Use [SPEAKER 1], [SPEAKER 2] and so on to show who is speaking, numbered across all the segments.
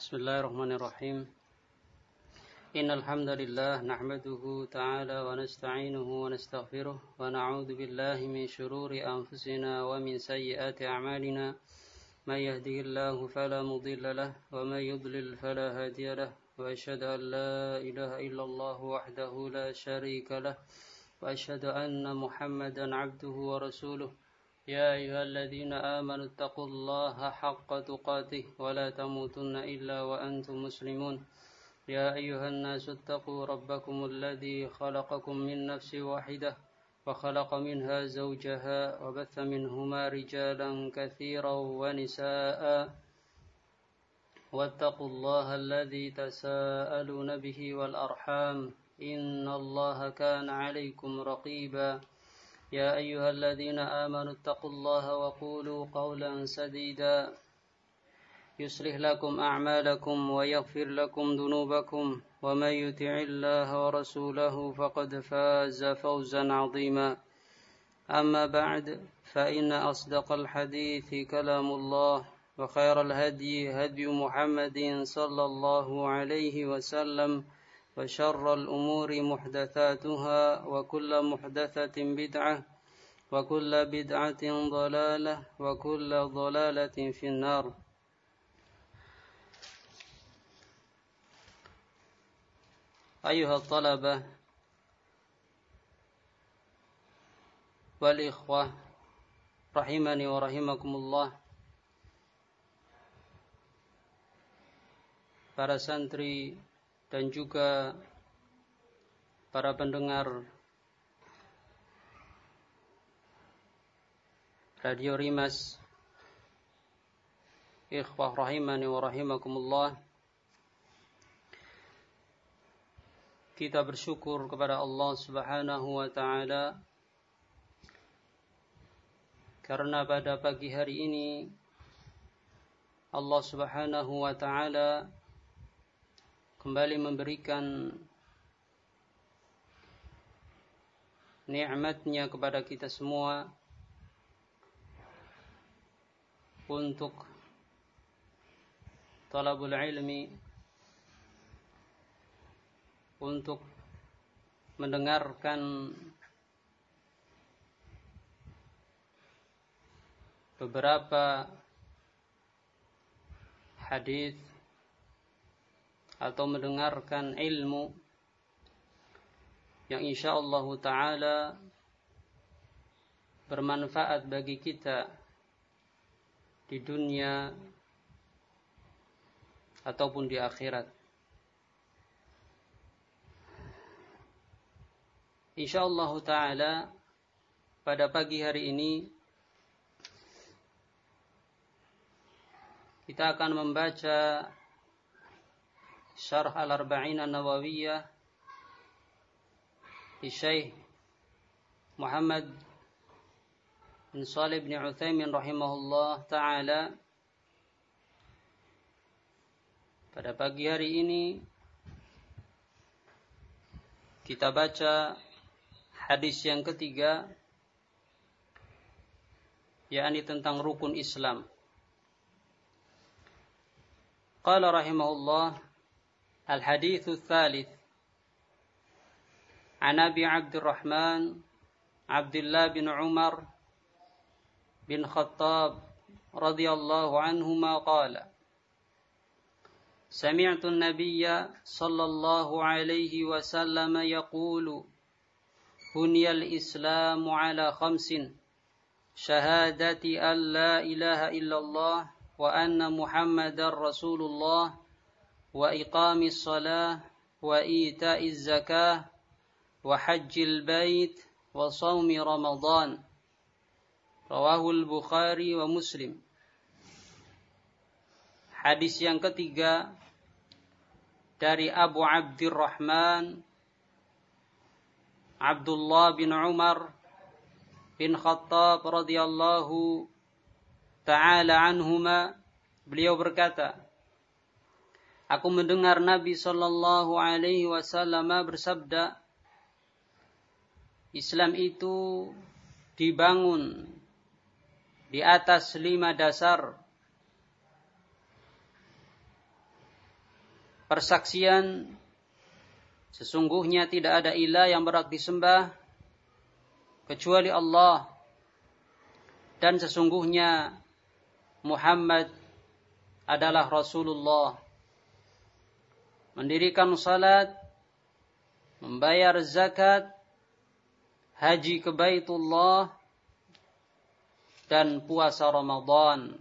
[SPEAKER 1] Bismillahirrahmanirrahim. Innal hamdalillah nahmaduhu ta'ala wa nasta'inuhu wa nastaghfiruh wa na'udzu billahi min shururi anfusina wa min sayyiati a'malina. May yahdihillahu fala mudilla lahu wa may yudlil fala hadiya lahu wa asyhadu an la ilaha illallah wahdahu la syarika lahu wa asyhadu anna Muhammadan 'abduhu wa rasuluh. يا أيها الذين آمنوا اتقوا الله حق تقاته ولا تموتن إلا وأنتم مسلمون يا أيها الناس اتقوا ربكم الذي خلقكم من نفس واحدة وخلق منها زوجها وبث منهما رجالا كثيرا ونساء واتقوا الله الذي تساءلون به والأرحام إن الله كان عليكم رقيبا يا أيها الذين آمنوا اتقوا الله وقولوا قولا سديدا يصلح لكم أعمالكم ويغفر لكم ذنوبكم ومن يطع الله ورسوله فقد فاز فوزا عظيما أما بعد فإن أصدق الحديث كلام الله وخير الهدي هدي محمد صلى الله عليه وسلم وشر الأمور محدثاتها وكل محدثة بدعة وكل بدعة ضلالة وكل ضلالة في النار. أيها الطلبة والإخوة رحمني ورحمكم الله. Para santri dan juga para pendengar Radio Rimas, ikhwah rahimani wa rahimakumullah. Kita bersyukur kepada Allah Subhanahu wa ta'ala karena pada pagi hari ini Allah Subhanahu wa ta'ala kembali memberikan nikmatnya kepada kita semua untuk talabul ilmi, untuk mendengarkan beberapa hadis atau mendengarkan ilmu yang insyaallah ta'ala bermanfaat bagi kita di dunia ataupun di akhirat. Insyaallah ta'ala pada pagi hari ini kita akan membaca Syarh Al-Arba'in An-Nawawiyah di Syekh Muhammad bin Shalih bin Utsaimin rahimahullah ta'ala. Pada pagi hari ini kita baca hadis yang ketiga, yakni tentang rukun Islam. Qala rahimahullah الحديث الثالث عن أبي عبد الرحمن عبد الله بن عمر بن خطاب رضي الله عنهما قال سمعت النبي صلى الله عليه وسلم يقول بني الإسلام على 5 شهادة أن لا إله إلا الله وأن محمدا رسول الله وإقام الصلاة وإيتاء الزكاة وحج البيت وصوم رمضان رواه البخاري ومسلم. Hadis yang ketiga dari Abu Abdurrahman Abdullah bin Umar bin Khattab radhiyallahu ta'ala anhuma, beliau berkata, aku mendengar Nabi sallallahu alaihi wasallam bersabda, Islam itu dibangun di atas 5 dasar. persaksian sesungguhnya tidak ada ilah yang berhak disembah kecuali Allah, dan sesungguhnya Muhammad adalah Rasulullah. Mendirikan salat, membayar zakat, haji ke Baitullah, dan puasa Ramadan.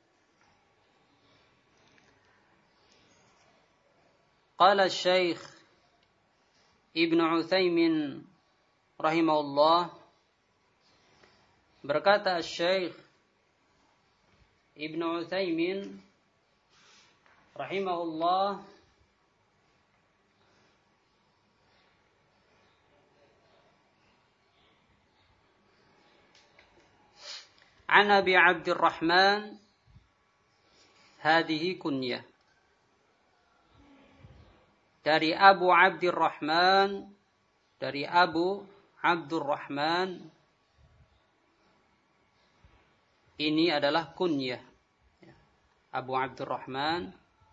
[SPEAKER 1] Qala Syekh Ibnu Utsaimin rahimahullah, berkata Syekh Ibnu Utsaimin rahimahullah, an Abi Abdurrahman hadhihi kunyah, dari Abu Abdurrahman, dari Abu Abdurrahman, ini adalah kunyah. Abu Abdurrahman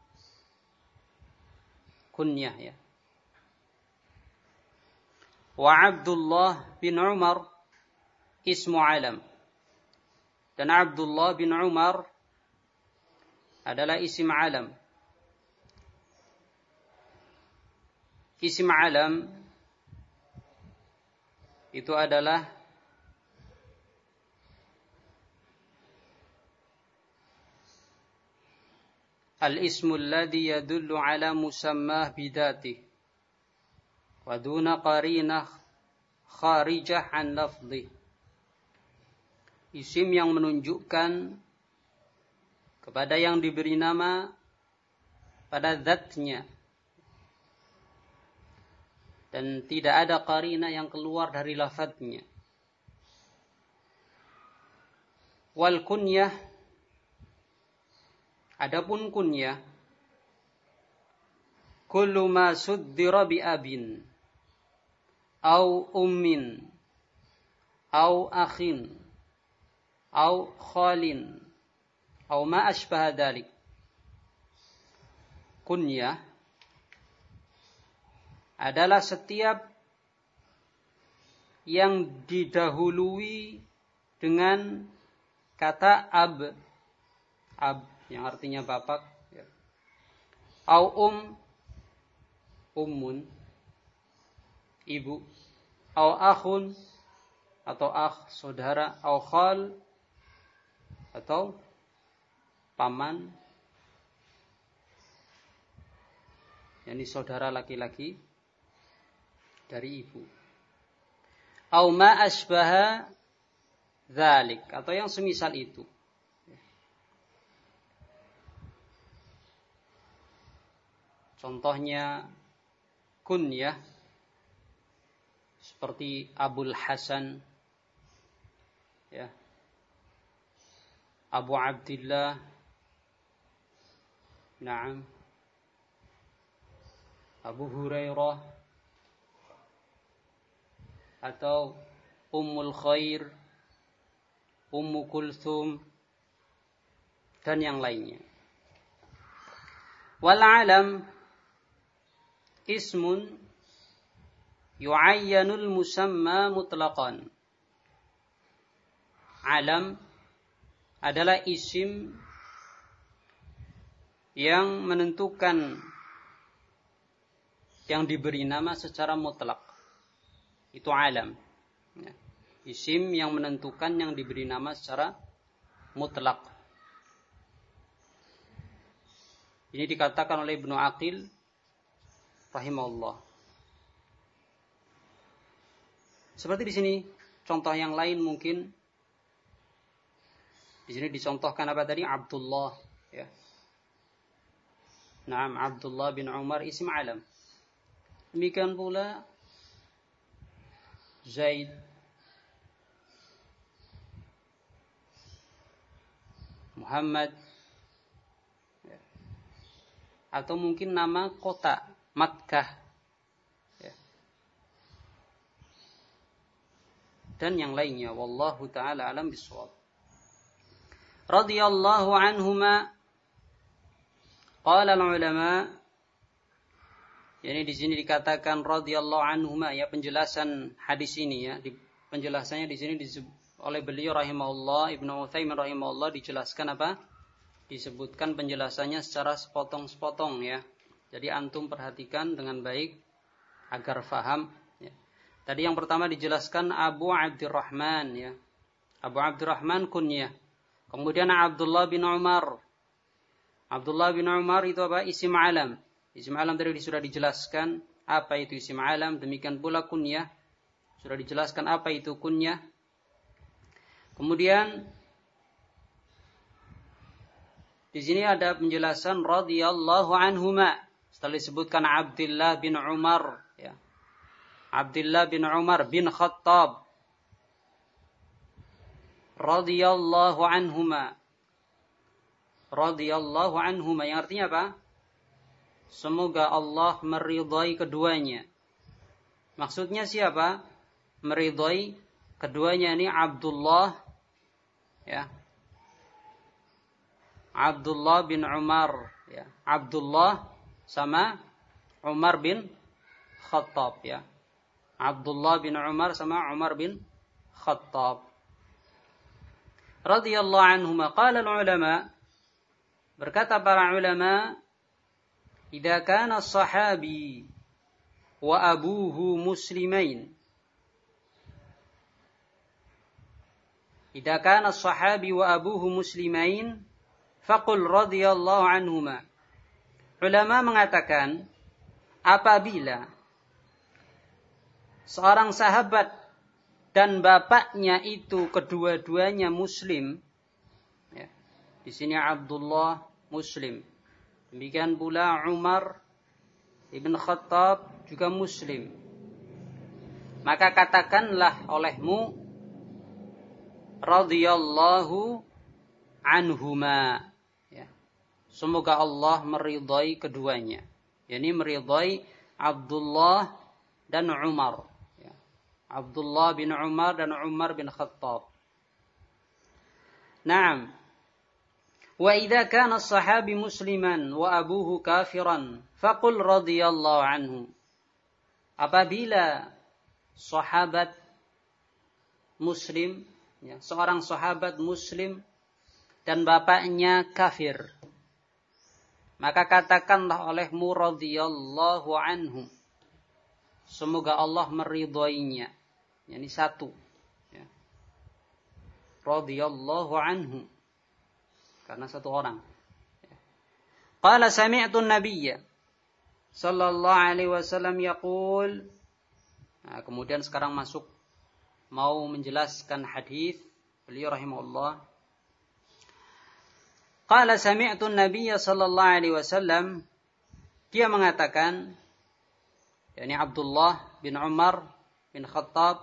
[SPEAKER 1] kunyah ya. Wa Abdullah bin Umar ismu alam. Dan Abdullah bin Umar adalah isim alam. Isim alam itu adalah al-ismu alladhi yadullu ala musammah bidatih wa duna qarinah kharijah an lafdih. Isim yang menunjukkan kepada yang diberi nama pada zatnya, dan tidak ada qarina yang keluar dari lafadznya. Wal kunyah, adapun kunyah, kullu ma suddira bi abin au ummin au akhin au khalin au ma asbaha dzalik. Kunyah adalah setiap yang didahului dengan kata ab yang artinya bapak, ya. Au ummun, ibu, au akhun atau akh, saudara, au khal atau paman, yakni saudara laki-laki dari ibu. Au ma asbaha dzalik, atau yang semisal itu. Contohnya kunyah seperti Abul Hasan, ya, Abu Abdillah, na'am, Abu Hurairah, atau Ummul Khair, Ummu Kulthum, dan yang lainnya. Wal alam ismun yu'ayyanul musamma mutlaqan. Alam adalah isim yang menentukan yang diberi nama secara mutlak. Itu alam. Isim yang menentukan yang diberi nama secara mutlak. Ini dikatakan oleh Ibnu Aqil rahimahullah. Seperti di sini, contoh yang lain mungkin. Di sini dicontohkan apa tadi? Abdullah, ya. Naam, Abdullah bin Umar isim alam. Demikian pula Zaid, Muhammad, ya. Atau mungkin nama kota Makkah, ya. Dan yang lainnya. Wallahu ta'ala alam bisawab. Radiyallahu anhuma. Qala al-ulama Ini di sini dikatakan radhiyallahu anhuma, ya, penjelasan hadis ini, ya. Penjelasannya di sini oleh beliau rahimahullah, Ibnu Utsaimin rahimahullah, dijelaskan apa? Disebutkan penjelasannya secara sepotong-sepotong, ya. Jadi antum perhatikan dengan baik agar faham, ya. Tadi yang pertama dijelaskan Abu Abdurrahman, ya. Abu Abdurrahman kunyah. Kemudian Abdullah bin Umar. Abdullah bin Umar itu apa? Isim alam. Isim alam tadi sudah dijelaskan apa itu isim alam. Demikian pula kunyah. Sudah dijelaskan apa itu kunyah. Kemudian di sini ada penjelasan radhiyallahu anhuma. Setelah disebutkan Abdullah bin Umar, ya. Abdullah bin Umar bin Khattab radhiyallahu anhuma. Radhiyallahu anhuma yang artinya apa? Semoga Allah meridhai keduanya. Maksudnya siapa? Meridhai keduanya ini Abdullah, ya. Abdullah bin Umar, ya. Abdullah sama Umar bin Khattab, ya. Abdullah bin Umar sama Umar bin Khattab. Radhiyallahu anhuma. Qala al-ulama, berkata para ulama, idza kana as-sahabi wa abuhu muslimain. Idza kana as-sahabi wa abuhu muslimain, faqul radhiyallahu anhuma. Ulama mengatakan, apabila seorang sahabat dan bapaknya itu kedua-duanya muslim, ya. Di sini Abdullah muslim. Demikian pula Umar ibn Khattab juga muslim. Maka katakanlah olehmu radhiyallahu anhuma, ya. Semoga Allah meridhai keduanya. Yani meridhai Abdullah dan Umar, ya. Abdullah bin Umar dan Umar bin Khattab. Naam. Wa idza kana as-sahabi musliman wa abuhu kafiran faqul radhiyallahu anhu. Apabila sahabat muslim, ya, seorang sahabat muslim dan bapaknya kafir, maka katakanlah olehmu radhiyallahu anhu. Semoga Allah meridhoinya. Yani satu, ya. Radhiyallahu anhu. Karena satu orang. Qala sami'tu an-nabiyya sallallahu alaihi wasallam yaqul. Nah, kemudian sekarang masuk mau menjelaskan hadis beliau rahimahullah. Qala sami'tu an-nabiyya sallallahu alaihi wasallam, dia mengatakan, yakni Abdullah bin Umar bin Khattab,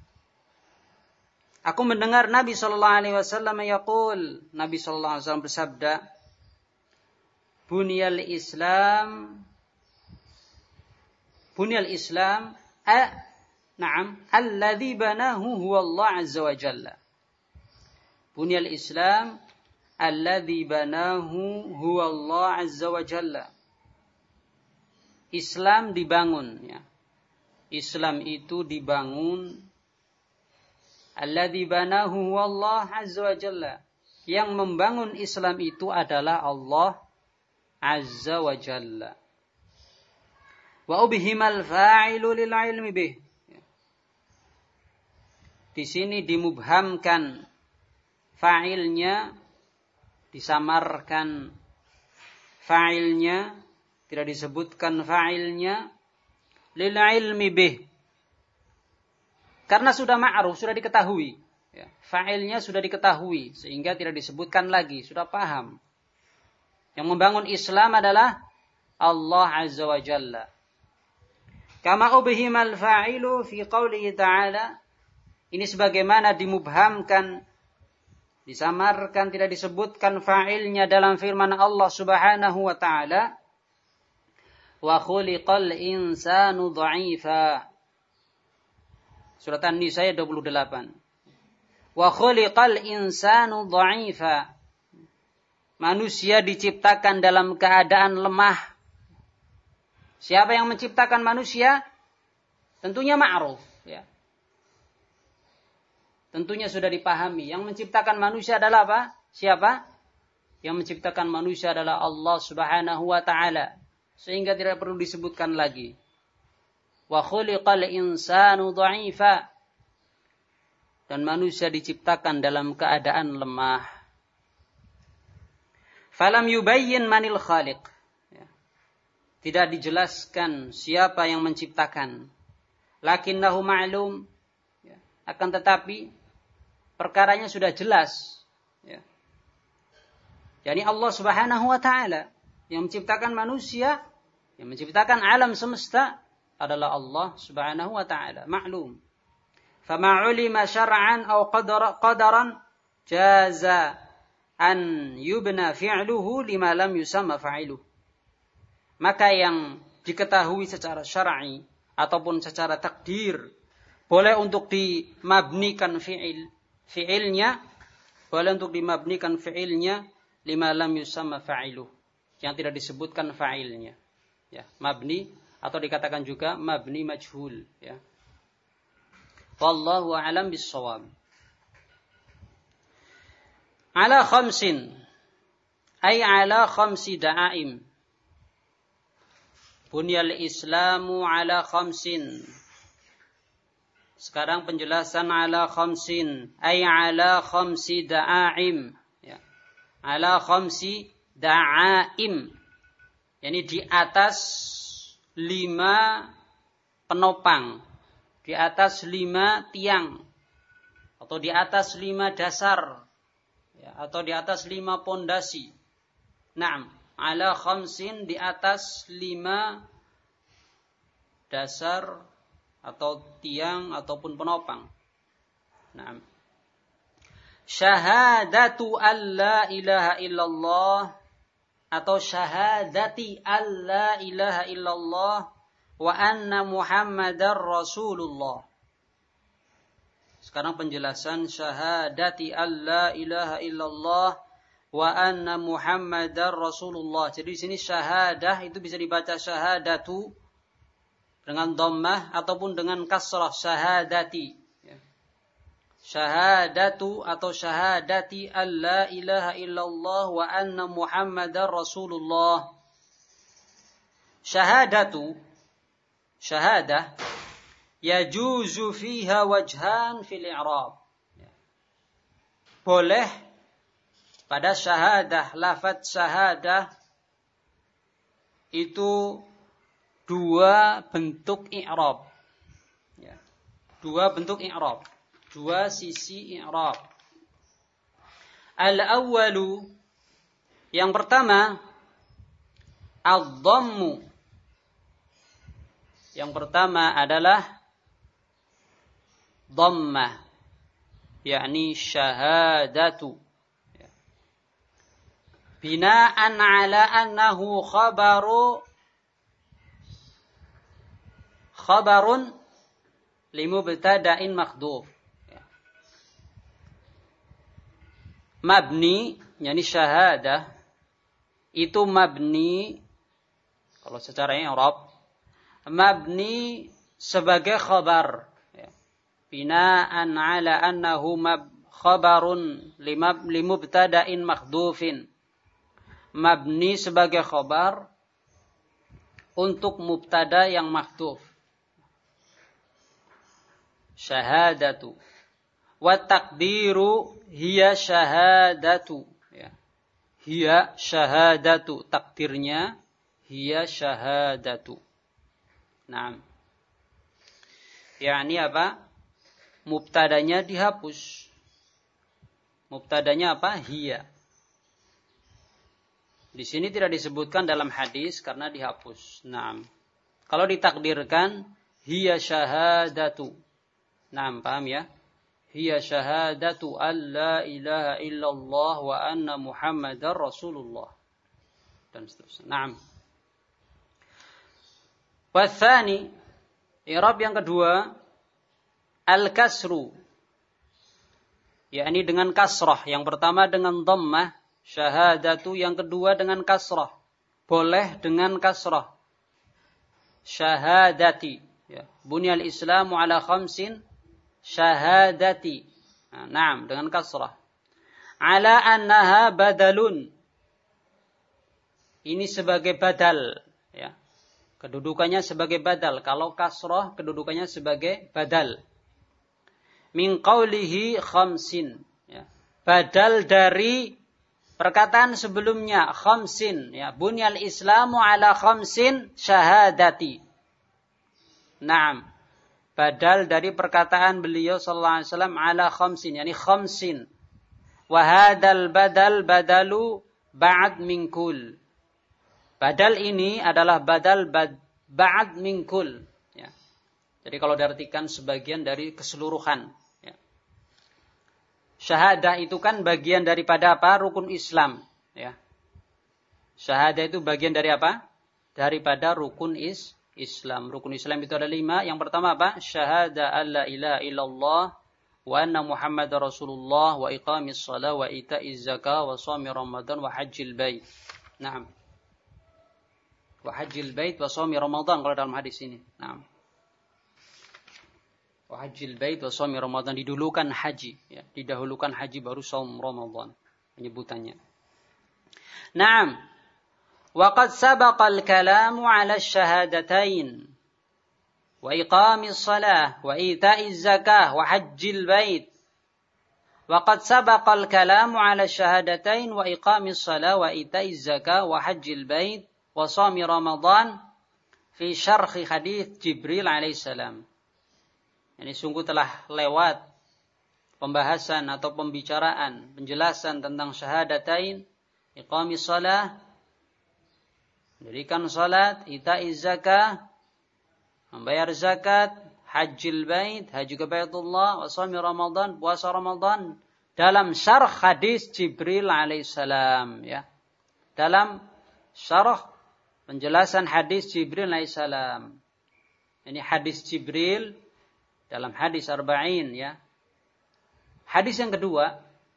[SPEAKER 1] aku mendengar Nabi sallallahu alaihi wasallam yaqul, Nabi sallallahu alaihi wasallam bersabda, Bunyal Islam alladhi banahu huwa Allah azza wa jalla. Bunyal Islam alladhi banahu huwa Allah azza wa jalla. Islam dibangun, ya. Islam itu dibangun. Alladzi banahu Allah azza wa jalla. Yang membangun Islam itu adalah Allah azza wa jalla. Wa ubhimal fa'ilu lil ilmi bih. Di sini dimubhamkan fa'ilnya, disamarkan fa'ilnya, tidak disebutkan fa'ilnya, lil ilmi bih. Karena sudah ma'ruf, sudah diketahui. Ya, fa'ilnya sudah diketahui, sehingga tidak disebutkan lagi, sudah paham. Yang membangun Islam adalah Allah azza wa jalla. Kama ubhimal fa'ilu fi qawlihi ta'ala. Ini sebagaimana dimubhamkan, disamarkan, tidak disebutkan fa'ilnya dalam firman Allah subhanahu wa ta'ala. Wa khuliqal insanu dha'ifa. Surat An-Nisa ayat 28. Wa khuliqal insanu dha'ifa. Manusia diciptakan dalam keadaan lemah. Siapa yang menciptakan manusia? Tentunya ma'ruf, ya. Tentunya sudah dipahami. Yang menciptakan manusia adalah apa? Siapa? Yang menciptakan manusia adalah Allah Subhanahu wa taala. Sehingga tidak perlu disebutkan lagi. Wa khuliqal insanu dha'ifa. Dan manusia diciptakan dalam keadaan lemah. Falam yubayyin manil khaliq. Tidak dijelaskan siapa yang menciptakan. Lakinnahu ma'lum. Akan tetapi perkaranya sudah jelas. Jadi Allah Subhanahu wa taala yang menciptakan manusia, yang menciptakan alam semesta adalah Allah Subhanahu wa taala. Ma'lum. Fama 'ulima syar'an aw qadaran jaza an yubna fi'luhu lima lam yusamma fa'iluhu. Maka yang diketahui secara syar'i ataupun secara takdir boleh untuk dimabnikan fi'ilnya, boleh untuk dimabnikan fi'ilnya lima lam yusamma fa'iluh, yang tidak disebutkan fa'ilnya. Ya, mabni atau dikatakan juga mabni majhul, ya. Wallahu a'lam bis-shawab. Ala khamsin ay ala khamsi da'aim. Bunyal Islamu ala khamsin. Sekarang penjelasan ala khamsin. Ay ala khamsi da'aim. Ya. Ala khamsi da'aim. Yani di atas 5 penopang. Di atas 5 tiang. Atau di atas 5 dasar. Ya. Atau di atas 5 pondasi. Naam. Ala khamsin di atas 5 dasar atau tiang ataupun penopang. Nah. Syahadatu alla ilaha illallah atau syahadati alla ilaha illallah wa anna Muhammadar Rasulullah. Sekarang penjelasan syahadati alla ilaha illallah wa anna Muhammadar Rasulullah. Jadi di sini syahadah itu bisa dibaca syahadatu dengan dhammah ataupun dengan kasrah syahadati. Syahadatu atau syahadati alla ilaha illallah wa anna Muhammadar Rasulullah. Syahadatu, syahadah, yajuzu fiha wajhan fil i'rab. Boleh pada syahadah, lafaz syahadah itu 2 bentuk i'rab. Ya. 2 bentuk i'rab. 2 sisi i'rab. Al-awwalu, yang pertama, ad-dhammu. Yang pertama adalah dhammah, yakni syahadatu. Bina'an ala annahu khabarun limubtada'in makhdhuf. Mabni, yakni syahadah, itu mabni, kalau secara i'rab, mabni sebagai khabar. Bina'an ala annahu khabarun limubtada'in makhdhufin. Mabni sebagai khabar untuk mubtada yang mahdhuf. Syahadatu. Wa taqdiru hiya syahadatu. Ya. Hiya syahadatu. Takdirnya hiya syahadatu. Naam. Yani apa? Mubtadanya dihapus. Mubtadanya apa? Hiya. Di sini tidak disebutkan dalam hadis karena dihapus. Naam. Kalau ditakdirkan hiya syahadatu. Naam, paham ya? Hiya syahadatu alla ilaha illallah wa anna Muhammadar Rasulullah. Dan seterusnya. Naam. Wathani, i'rab yang kedua, al-kasru. Yakni dengan kasrah. Yang pertama dengan dhammah. Syahadatu, yang kedua dengan kasrah. Boleh dengan kasrah. syahadati. Ya. Bunyal Islamu ala khamsin syahadati. Naam, dengan kasrah. Ala annaha badalun. Ini sebagai badal. Ya. Kedudukannya sebagai badal. Kalau kasrah, kedudukannya sebagai badal. Min qawlihi khamsin. Ya. Badal dari perkataan sebelumnya, khamsin. Ya. Bunyal Islamu ala khamsin syahadati. Naam. Badal dari perkataan beliau sallallahu alaihi wasallam ala khamsin, yani khamsin. Wa hadzal badal badalu ba'd min kul. Badal ini adalah badal ba'd min kul, ya. Jadi kalau diartikan sebagian dari keseluruhan, ya. Syahadah itu kan bagian daripada apa? Rukun Islam, ya. Syahadah itu bagian dari apa? Daripada rukun Islam. Rukun Islam itu ada 5. Yang pertama apa? Syahada alla ilaha illallah wa anna Muhammadar Rasulullah wa iqamis shalah wa ita'iz zakah wa shaumi Ramadan wa hajjil bait. Naam. Wa hajjil bait wa shaumi Ramadan kalau dalam hadis ini. Naam. Wa hajjil bait wa shaumi Ramadan, didulukan haji, ya. Didahulukan haji baru shaum Ramadan penyebutannya. Naam. وقد سبق الكلام على الشهادتين وإقام الصلاة وإيتاء الزكاة وحج البيت. وقد سبق الكلام على الشهادتين وإقام الصلاة وإيتاء الزكاة وحج البيت وصوم رمضان في شرح حديث جبريل عليه السلام. Yani sungguh telah lewat pembahasan atau pembicaraan, penjelasan tentang syahadatain, iqamis shalah, mendirikan salat, ita'iz zakah, membayar zakat, hajjil bait, haji ke Baitullah, wa shaumi Ramadan, puasa Ramadan, dalam syarh hadis Jibril alaihissalam, ya. Dalam syarh penjelasan hadis Jibril alaihissalam. Ini hadis Jibril dalam hadis arba'in, ya. Hadis yang kedua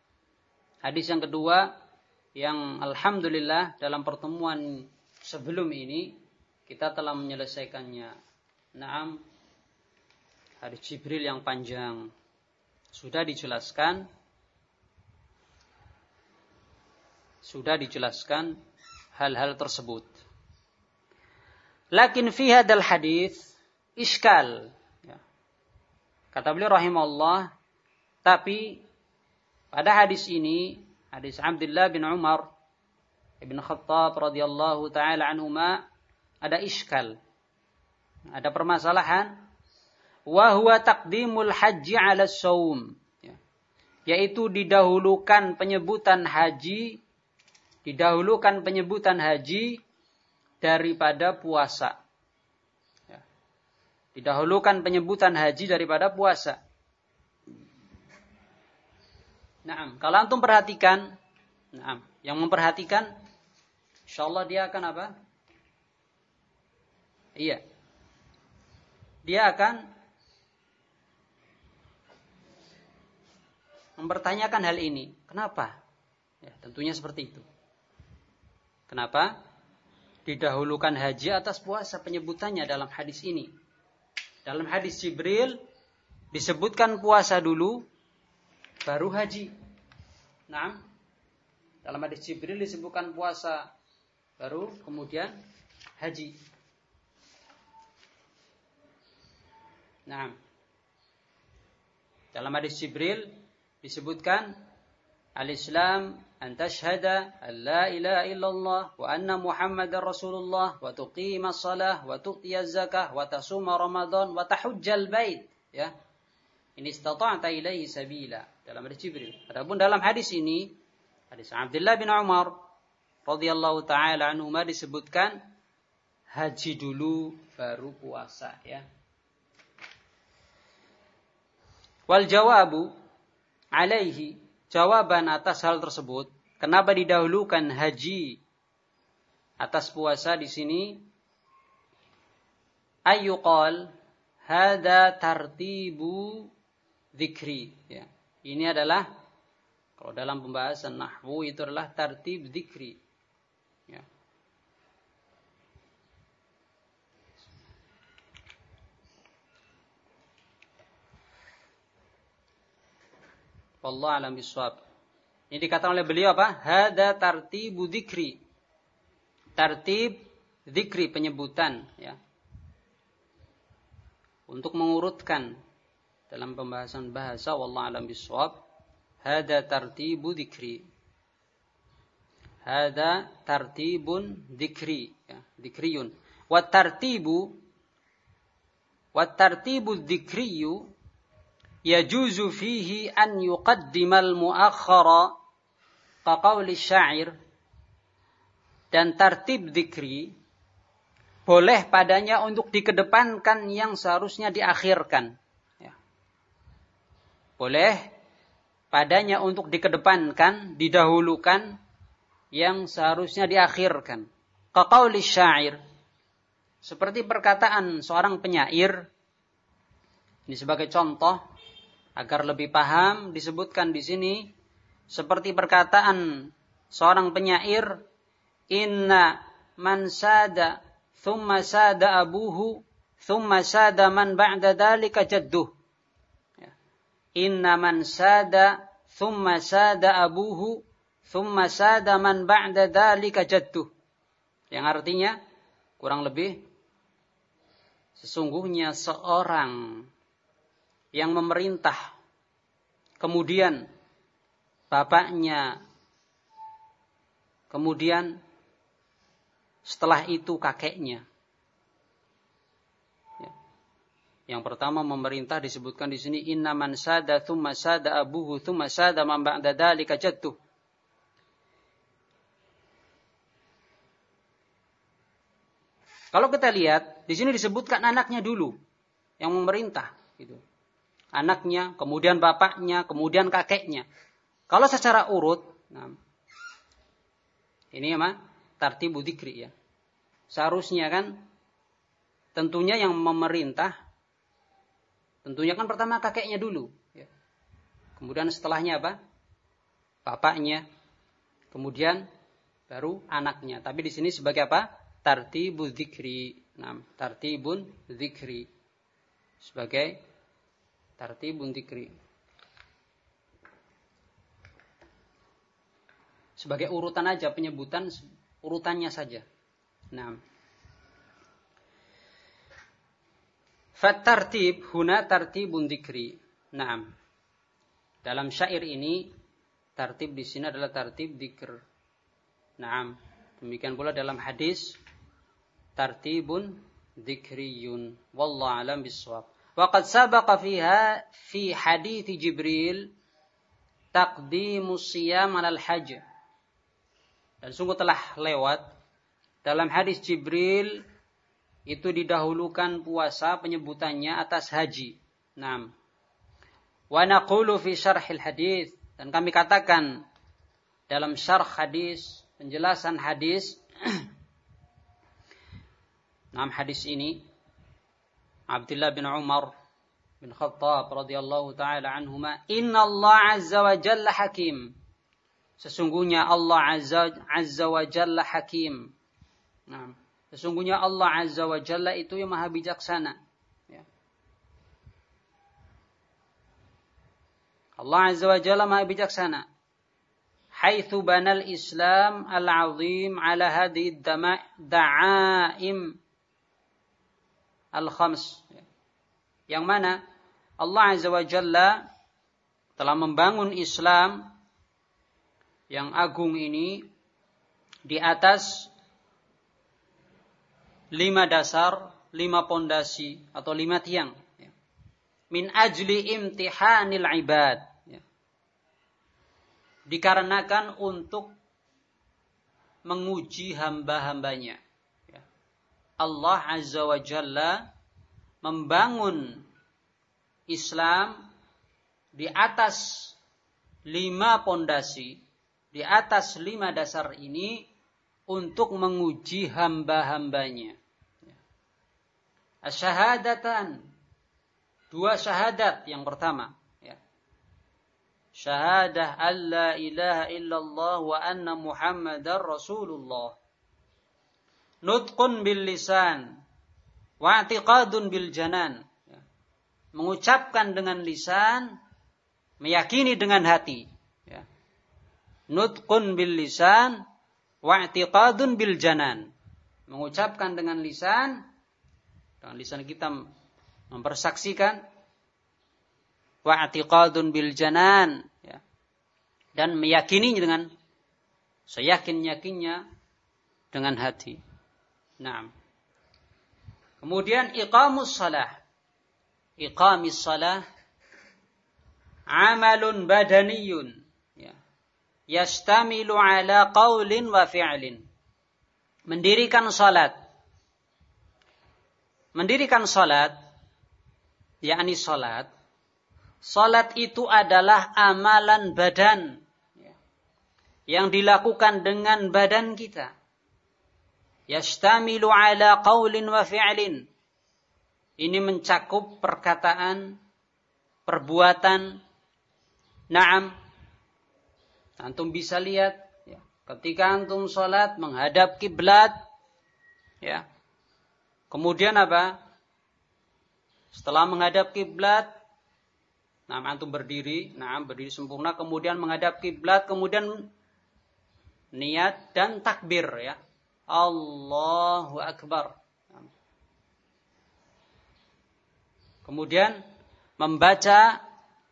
[SPEAKER 1] yang alhamdulillah dalam pertemuan sebelum ini kita telah menyelesaikannya. Naam, hadis Jibril yang panjang sudah dijelaskan hal-hal tersebut. Lakin fi hadzal hadis iskal, ya. Kata beliau rahimahullah, tapi pada hadis ini, hadis Abdullah bin Umar Ibn Khattab radhiyallahu taala anhuma, ada iskal, ada permasalahan, wa huwa taqdimul haji 'ala shaum, ya. Yaitu didahulukan penyebutan haji daripada puasa, ya. Didahulukan penyebutan haji daripada puasa. Naam, kalau antum perhatikan, naam, yang memperhatikan insyaallah dia akan apa? Iya. Dia akan mempertanyakan hal ini. Kenapa? Ya, tentunya seperti itu. Kenapa? Didahulukan haji atas puasa, penyebutannya dalam hadis ini. Dalam hadis Jibril disebutkan puasa dulu, baru haji. Nah, dalam hadis Jibril disebutkan puasa, baru kemudian haji. Nah, dalam hadis Jibril disebutkan al-Islam an tashhada an la ilaha illallah wa anna Muhammadar Rasulullah wa tuqimas shalah wa tu'tiyaz zakah wa tasuma Ramadan wa tahujjal bait, ya. In istata'ta ilaihi sabila, dalam hadis Jibril. Adapun dalam hadis ini, hadis Abdullah bin Umar radhiyallahu taala anhu disebutkan haji dulu baru puasa, ya. Wal jawabu alaihi, jawaban atas hal tersebut, kenapa didahulukan haji atas puasa di sini, ayyuqal hada tartibu dzikri, ya. Ini adalah, kalau dalam pembahasan nahwu itu adalah tartib dzikri, ya. Wallahu a'lam bishawab. Ini dikatakan oleh beliau apa? Hada tartibu dzikri. Tartib dzikri, penyebutan, ya. Untuk mengurutkan dalam pembahasan bahasa, wallahu a'lam bishawab. Hada tartibu dzikri. Hada tartibun dzikri, ya, dzikriyun. Wa tartibu dzikriyu yajuzu fihi an yuqaddimal muakhkhara ka qauli syair. Dan tartib dzikri boleh padanya untuk dikedepankan yang seharusnya diakhirkan. Ya. Boleh padanya untuk dikedepankan, didahulukan yang seharusnya diakhirkan. Ka qauli syair, seperti perkataan seorang penyair. Ini sebagai contoh agar lebih paham, disebutkan di sini seperti perkataan seorang penyair, inna man sada thumma sada abuhu thumma sada man ba'da dzalika jadduh. Inna man sada thumma sada abuhu thumma sada man ba'da dzalika jadduh. Yang artinya kurang lebih, sesungguhnya seorang yang memerintah, kemudian bapaknya, kemudian setelah itu kakeknya. Yang pertama memerintah disebutkan di sini inna man sada thumma sada abuhu thumma sada man ba'da dzalika jadduh. Kalau kita lihat di sini disebutkan anaknya dulu yang memerintah, gitu. Anaknya, kemudian bapaknya, kemudian kakeknya. Kalau secara urut, nah, ini apa? Tartibu dzikri, ya. Seharusnya kan tentunya yang memerintah, tentunya kan pertama kakeknya dulu, ya. Kemudian setelahnya apa? Bapaknya, kemudian baru anaknya. Tapi di sini sebagai apa? Tartibu dzikri. Nah, tartibun dzikri. Sebagai tartibun dzikri. Sebagai urutan aja, penyebutan urutannya saja. Nah. Fatartib huna tartibun dzikri. Nah. Dalam syair ini tartib di sini adalah tartib dzikr. Nah. Demikian pula dalam hadis tartibun dzikriyun. Wallahu a'lam bishawab. Wa qad sabaqa fiha fi hadits Jibril taqdimus siyam 'alal hajj. Dan sungguh telah lewat dalam hadis Jibril itu didahulukan puasa penyebutannya atas haji. Naam. Wa naqulu fi syarhil hadits, dan kami katakan dalam syarh hadis, penjelasan hadis. Nah, hadis ini Abdullah bin Umar bin Khattab radhiyallahu taala anhuma, inna Allah azza wa jalla hakim. Sesungguhnya Allah azza wa jalla hakim. Nah, sesungguhnya Allah azza wa jalla itu yang maha bijaksana. Ya. Allah azza wa jalla maha bijaksana. Haitsu banal Islam al-azim ala hadhihi da'aim al-khams. Yang mana Allah azza wa jalla telah membangun Islam yang agung ini di atas 5 dasar, 5 pondasi atau 5 tiang. Min ajli imtihanil ibad. Dikarenakan untuk menguji hamba-hambanya. Allah azza wa jalla membangun Islam di atas 5 pondasi, di atas 5 dasar ini untuk menguji hamba-hambanya. Asyhadatan, 2 syahadat. Yang pertama, syahadah alla ilaha illallah wa anna muhammadar rasulullah. Nutqun bil lisan wa i'tiqadun bil janan. Mengucapkan dengan lisan, meyakini dengan hati. Ya. Nutqun bil lisan wa i'tiqadun bil janan. Mengucapkan dengan lisan kita mempersaksikan, wa i'tiqadun bil janan, ya. Dan meyakini dengan seyakin-yakinnya dengan hati. Naam. Kemudian iqamus salah. Iqamis salah amalun badaniyun, ya. Yastamilu ala qaulin wa fi'lin. Mendirikan salat. Mendirikan salat, yakni salat. Salat itu adalah amalan badan, ya, yang dilakukan dengan badan kita. Yastamilu ala qaulin wa fi'lin. Ini mencakup perkataan, perbuatan. Naam. Antum bisa lihat, ya, ketika antum salat menghadap kiblat, ya. Kemudian apa? Setelah menghadap kiblat, antum berdiri, berdiri sempurna, kemudian menghadap kiblat, kemudian niat dan takbir, ya. Allahu Akbar. Kemudian membaca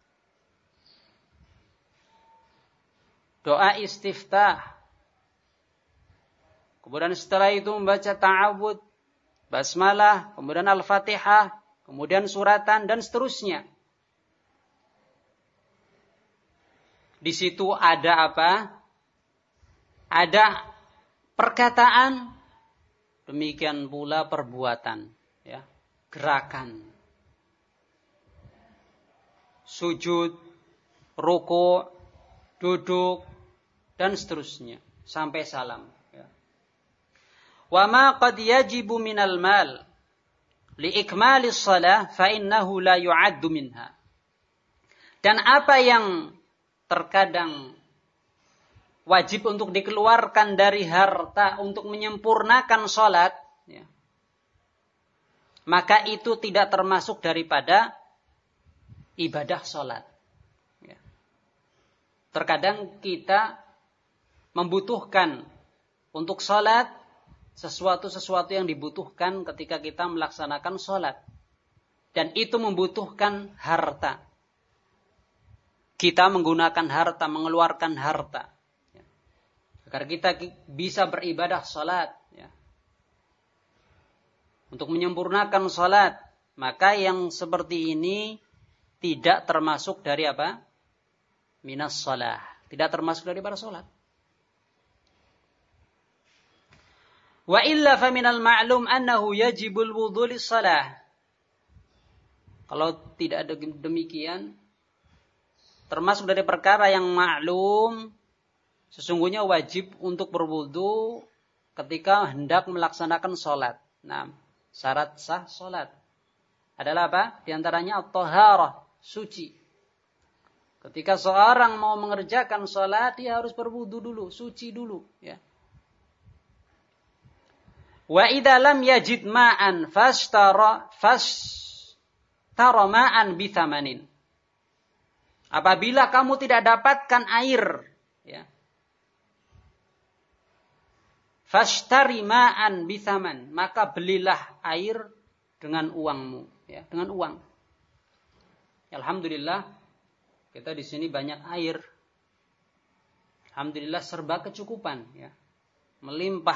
[SPEAKER 1] doa istiftah. Kemudian setelah itu membaca ta'awud, basmalah, kemudian al-fatihah, kemudian suratan, dan seterusnya. Di situ ada apa? Ada perkataan, demikian pula perbuatan, ya, gerakan. Sujud, ruku', duduk, dan seterusnya sampai salam. Ya. Wa ma qad yajibu minal mal li ikmalis shalah fa innahu la yu'addu minha. Dan apa yang terkadang wajib untuk dikeluarkan dari harta untuk menyempurnakan salat, ya, maka itu tidak termasuk daripada ibadah salat. Ya. Terkadang kita membutuhkan untuk salat sesuatu yang dibutuhkan ketika kita melaksanakan salat. Dan itu membutuhkan harta. Kita menggunakan harta, mengeluarkan harta. Ya. Agar kita bisa beribadah salat. Ya. Untuk menyempurnakan salat. Maka yang seperti ini tidak termasuk dari apa? Minas shalah. Tidak termasuk daripada salat. Wa illa fa minal ma'lum annahu yajibul wudhu lis-shalah. Kalau tidak ada demikian, termasuk dari perkara yang maklum, sesungguhnya wajib untuk berwudu ketika hendak melaksanakan salat. Nah, syarat sah salat adalah apa? Di antaranya at-taharah, suci. Ketika seorang mau mengerjakan salat, dia harus berwudu dulu, suci dulu, ya. Wa idza lam yajid ma'an fashtara ma'an bi thamanin. Apabila kamu tidak dapatkan air, ya. Fashtari ma'an bi thaman, maka belilah air dengan uangmu, ya, dengan uang. Alhamdulillah, kita di sini banyak air. Alhamdulillah serba kecukupan, ya. Melimpah.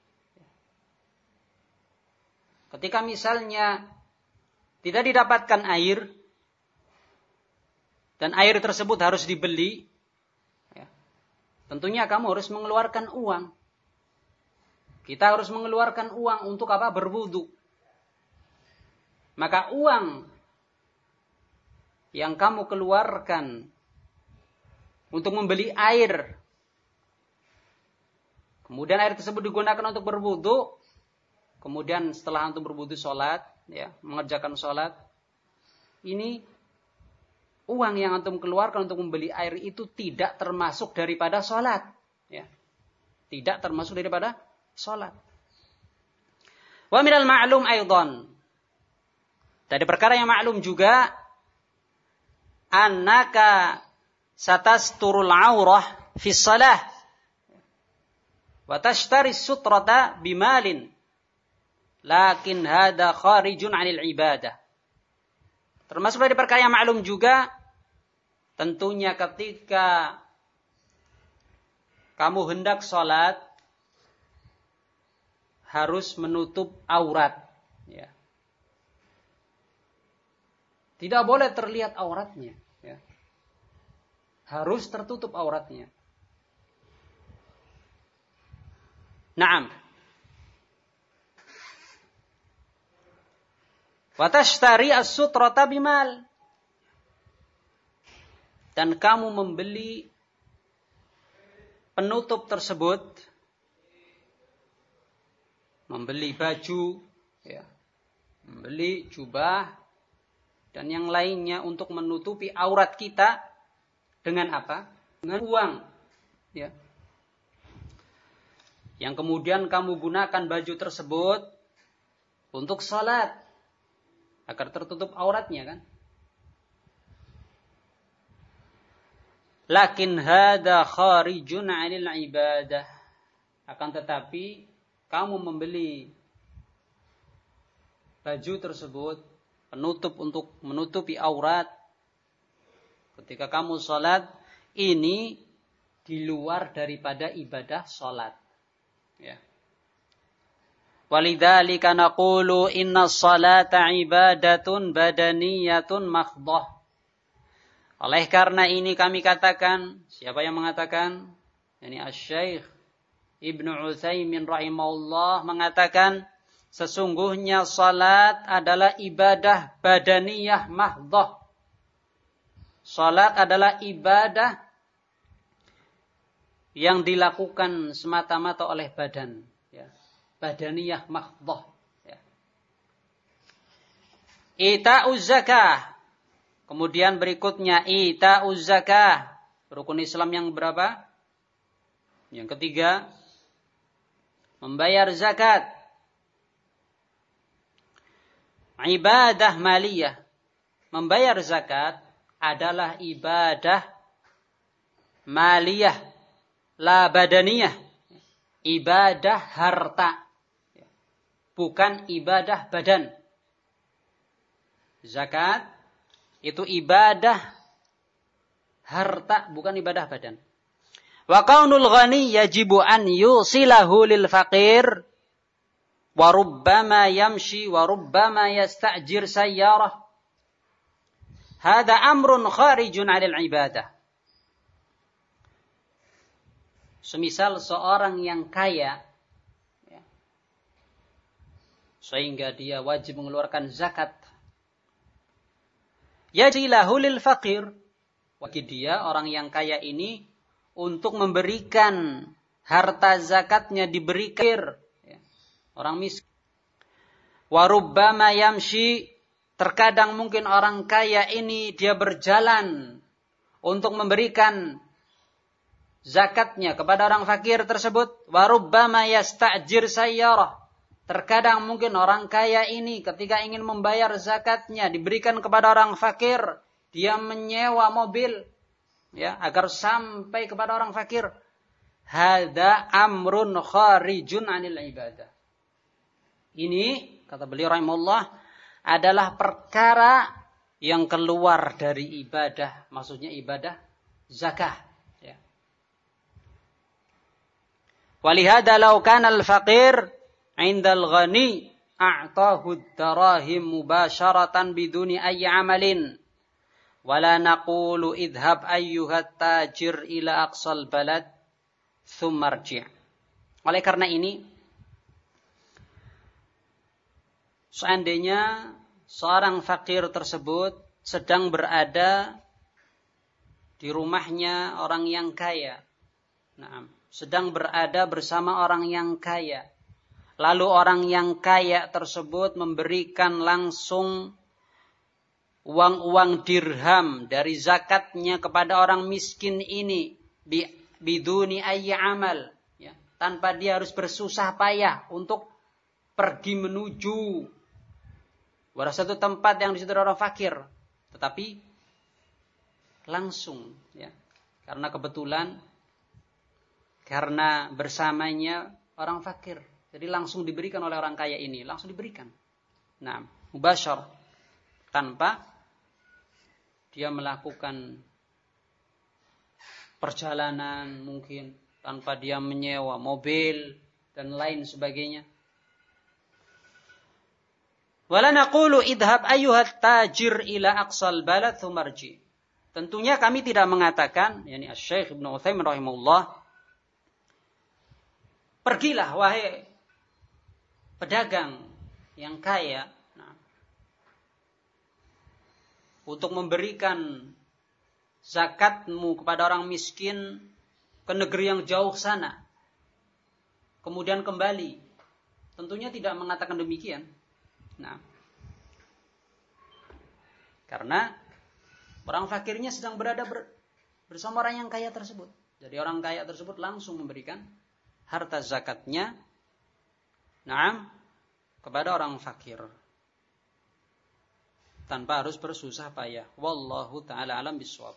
[SPEAKER 1] Ketika misalnya tidak didapatkan air, dan air tersebut harus dibeli, ya, tentunya kamu harus mengeluarkan uang. Kita harus mengeluarkan uang untuk apa? Berwudu. Maka uang yang kamu keluarkan untuk membeli air, kemudian air tersebut digunakan untuk berwudu, kemudian setelah antum berwudu sholat, ya, mengerjakan sholat, ini uang yang antum keluarkan untuk membeli air itu tidak termasuk daripada sholat, ya, tidak termasuk daripada sholat. Wa minal ma'lum aidan, dari perkara yang maklum juga, annaka satasturul aurah fi shalah wa tashtari sutrata bimalin lakin hada kharijun 'anil ibadah. Termasuk dari perkara yang maklum juga, tentunya ketika kamu hendak sholat harus menutup aurat, ya. Tidak boleh terlihat auratnya, ya. Harus tertutup auratnya. Naam. Wa tashtari as-sutrata bimal. Dan kamu membeli penutup tersebut, membeli baju, ya, membeli jubah dan yang lainnya untuk menutupi aurat kita dengan apa? Dengan uang, ya. Yang kemudian kamu gunakan baju tersebut untuk salat agar tertutup auratnya, kan? Lakin hada kharijun 'anil ibadah. Akan tetapi kamu membeli baju tersebut penutup untuk menutupi aurat ketika kamu salat, ini di luar daripada ibadah salat, ya. Walidzalika naqulu inna salata ibadatun badaniyatun mahdhah. Oleh karena ini kami katakan, siapa yang mengatakan? Yani Asy-Syaikh Ibnu Utsaimin rahimahullah mengatakan, sesungguhnya salat adalah ibadah badaniyah mahdhah. Salat adalah ibadah yang dilakukan semata-mata oleh badan, ya. Badaniyah mahdhah, ya. Ita'uz zakah. Kemudian berikutnya ita'uz zakah. Rukun Islam yang berapa? Yang ketiga, membayar zakat. Ibadah maliyah. Membayar zakat adalah ibadah maliyah, la badaniyah. Ibadah harta, bukan ibadah badan. Zakat itu ibadah harta, bukan ibadah badan. Wa qaunul ghani yajibu an yusilahu lil faqir wa rubbama yamshi wa rubbama yasta'jir sayyarah. Hada amrun kharijun 'anil ibadah. Semisal seorang yang kaya, ya, sehingga dia wajib mengeluarkan zakat, yajilahu lil faqir, bagi dia orang yang kaya ini untuk memberikan harta zakatnya diberikan, ya, orang miskin. Wa rubbama yamshi, terkadang mungkin orang kaya ini dia berjalan untuk memberikan zakatnya kepada orang fakir tersebut. Wa rubbama yasta'jir sayyarah, terkadang mungkin orang kaya ini ketika ingin membayar zakatnya diberikan kepada orang fakir, dia menyewa mobil, ya, agar sampai kepada orang fakir. Hada amrun kharijun 'anil ibadah. Ini, kata beliau rahimahullah, adalah perkara yang keluar dari ibadah, maksudnya ibadah zakah, ya. Walihada law kana al-faqir 'inda al-ghani a'tahu ad-darahim mubasharatan biduni ayyi 'amalin wala naqulu idhhab ayyuha tajir ila aqsal balad thumma arji'. Oleh karena ini, seandainya seorang fakir tersebut sedang berada di rumahnya orang yang kaya, nah, sedang berada bersama orang yang kaya, lalu orang yang kaya tersebut memberikan langsung uang-uang dirham dari zakatnya kepada orang miskin ini biduni ayyi amal, ya, tanpa dia harus bersusah payah untuk pergi menuju pada satu tempat yang disitu orang fakir, tetapi langsung, ya. Karena kebetulan, karena bersamanya orang fakir, jadi langsung diberikan oleh orang kaya ini, langsung diberikan. Nah, mubasyar, tanpa dia melakukan perjalanan mungkin, tanpa dia menyewa mobil dan lain sebagainya. Wala naqulu idhab ayyuhat tajir ila aqsal balad thumarji. Tentunya kami tidak mengatakan, yakni Asy-Syaikh Ibnu Utsaimin rahimahullah, pergilah wahai pedagang yang kaya, untuk memberikan zakatmu kepada orang miskin ke negeri yang jauh sana, kemudian kembali. Tentunya tidak mengatakan demikian. Nah, karena orang fakirnya sedang berada bersama orang yang kaya tersebut. Jadi orang kaya tersebut langsung memberikan harta zakatnya, kepada orang fakir, tanpa harus bersusah payah. Wallahu ta'ala alam bisawab.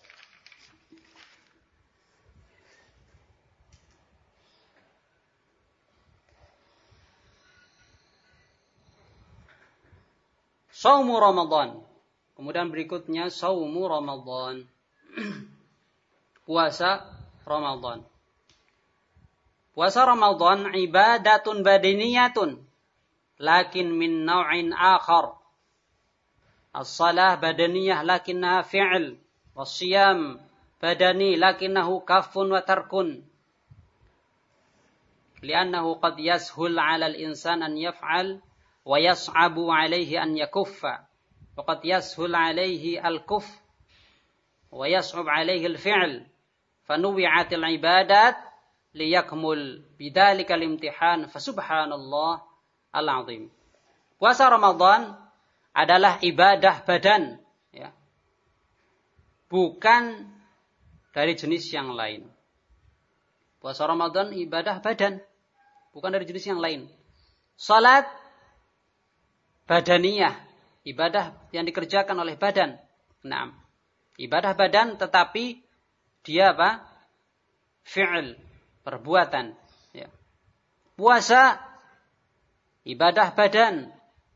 [SPEAKER 1] Saumu Ramadan. Kemudian berikutnya saumu Ramadan. Puasa Ramadan. Puasa Ramadan ibadatun badaniyatun, lakin min naw'in akhar. As-salah badaniyah lakinnaha fi'l, was-siyam badani lakinnahu kaffun wa tarkun. Li'annahu qad yashul 'ala al-insan an yaf'al wa yas'abu 'alaihi an yakuffa. Wa qad yashul 'alaihi al-kuff wa yas'ab 'alaihi al-fi'l. Fanuwi'atil ibadat liyakmul bidzalikal imtihan fa subhanallah al-'azim. Puasa Ramadan adalah ibadah badan, ya. Bukan dari jenis yang lain. Puasa Ramadan ibadah badan, bukan dari jenis yang lain. Salat badaniyah, ibadah yang dikerjakan oleh badan. Nah, ibadah badan tetapi dia apa? Fi'il, perbuatan, ya. Puasa ibadah badan,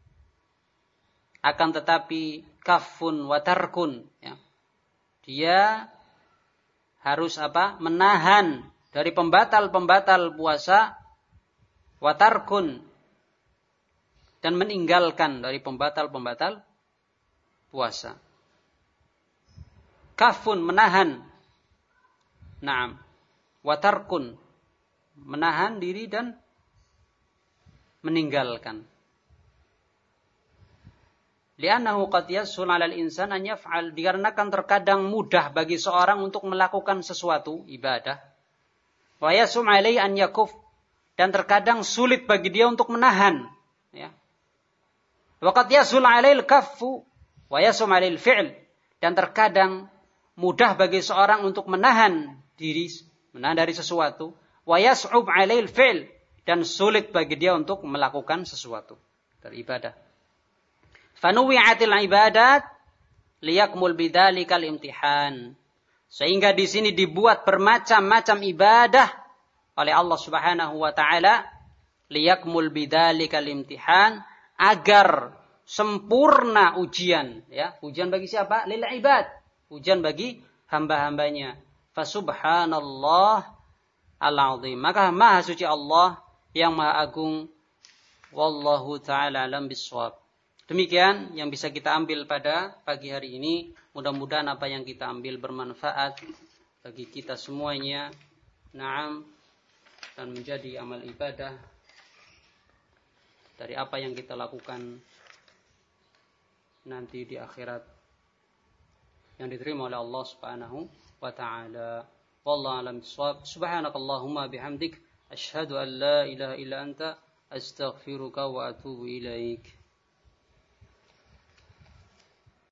[SPEAKER 1] akan tetapi kafun wa tarkun, ya. Dia harus apa? Menahan dari pembatal-pembatal puasa, wa tarkun, dan meninggalkan dari pembatal-pembatal puasa. Kafun, menahan. Naam. Wa tarkun, menahan diri dan meninggalkan. Li'annahu qad yashul 'alal insan an yaf'al, dikarenakan terkadang mudah bagi seorang untuk melakukan sesuatu ibadah. Wa yasum 'alaihi an yakuf, dan terkadang sulit bagi dia untuk menahan, ya. Wa qad yashul 'alail kaffu wa yasum 'alail fi'l, dan terkadang mudah bagi seorang untuk menahan diri, menahan dari sesuatu. Wa yas'ub 'alail fi'l, dan sulit bagi dia untuk melakukan sesuatu dari ibadah. Fanuwi'atil ibadat liyakmul bidzalikal imtihan. Sehingga di sini dibuat bermacam-macam ibadah oleh Allah Subhanahu wa taala, liyakmul bidzalikal imtihan, agar sempurna ujian, ya. Ujian bagi siapa? Lil ibad. Ujian bagi hamba-hambanya. Fasubhanallah al-azim. Maka maha suci Allah yang maha agung. Wallahu ta'ala alam bisawab. Demikian yang bisa kita ambil pada pagi hari ini. Mudah-mudahan apa yang kita ambil bermanfaat bagi kita semuanya. Naam. Dan menjadi amal ibadah dari apa yang kita lakukan nanti di akhirat, yang diterima oleh Allah Subhanahu wa ta'ala. Wallahu a'lam bishawab. Subhanakallahumma bihamdik, asyhadu an la ilaha illa anta, astaghfiruka wa atubu ilaik.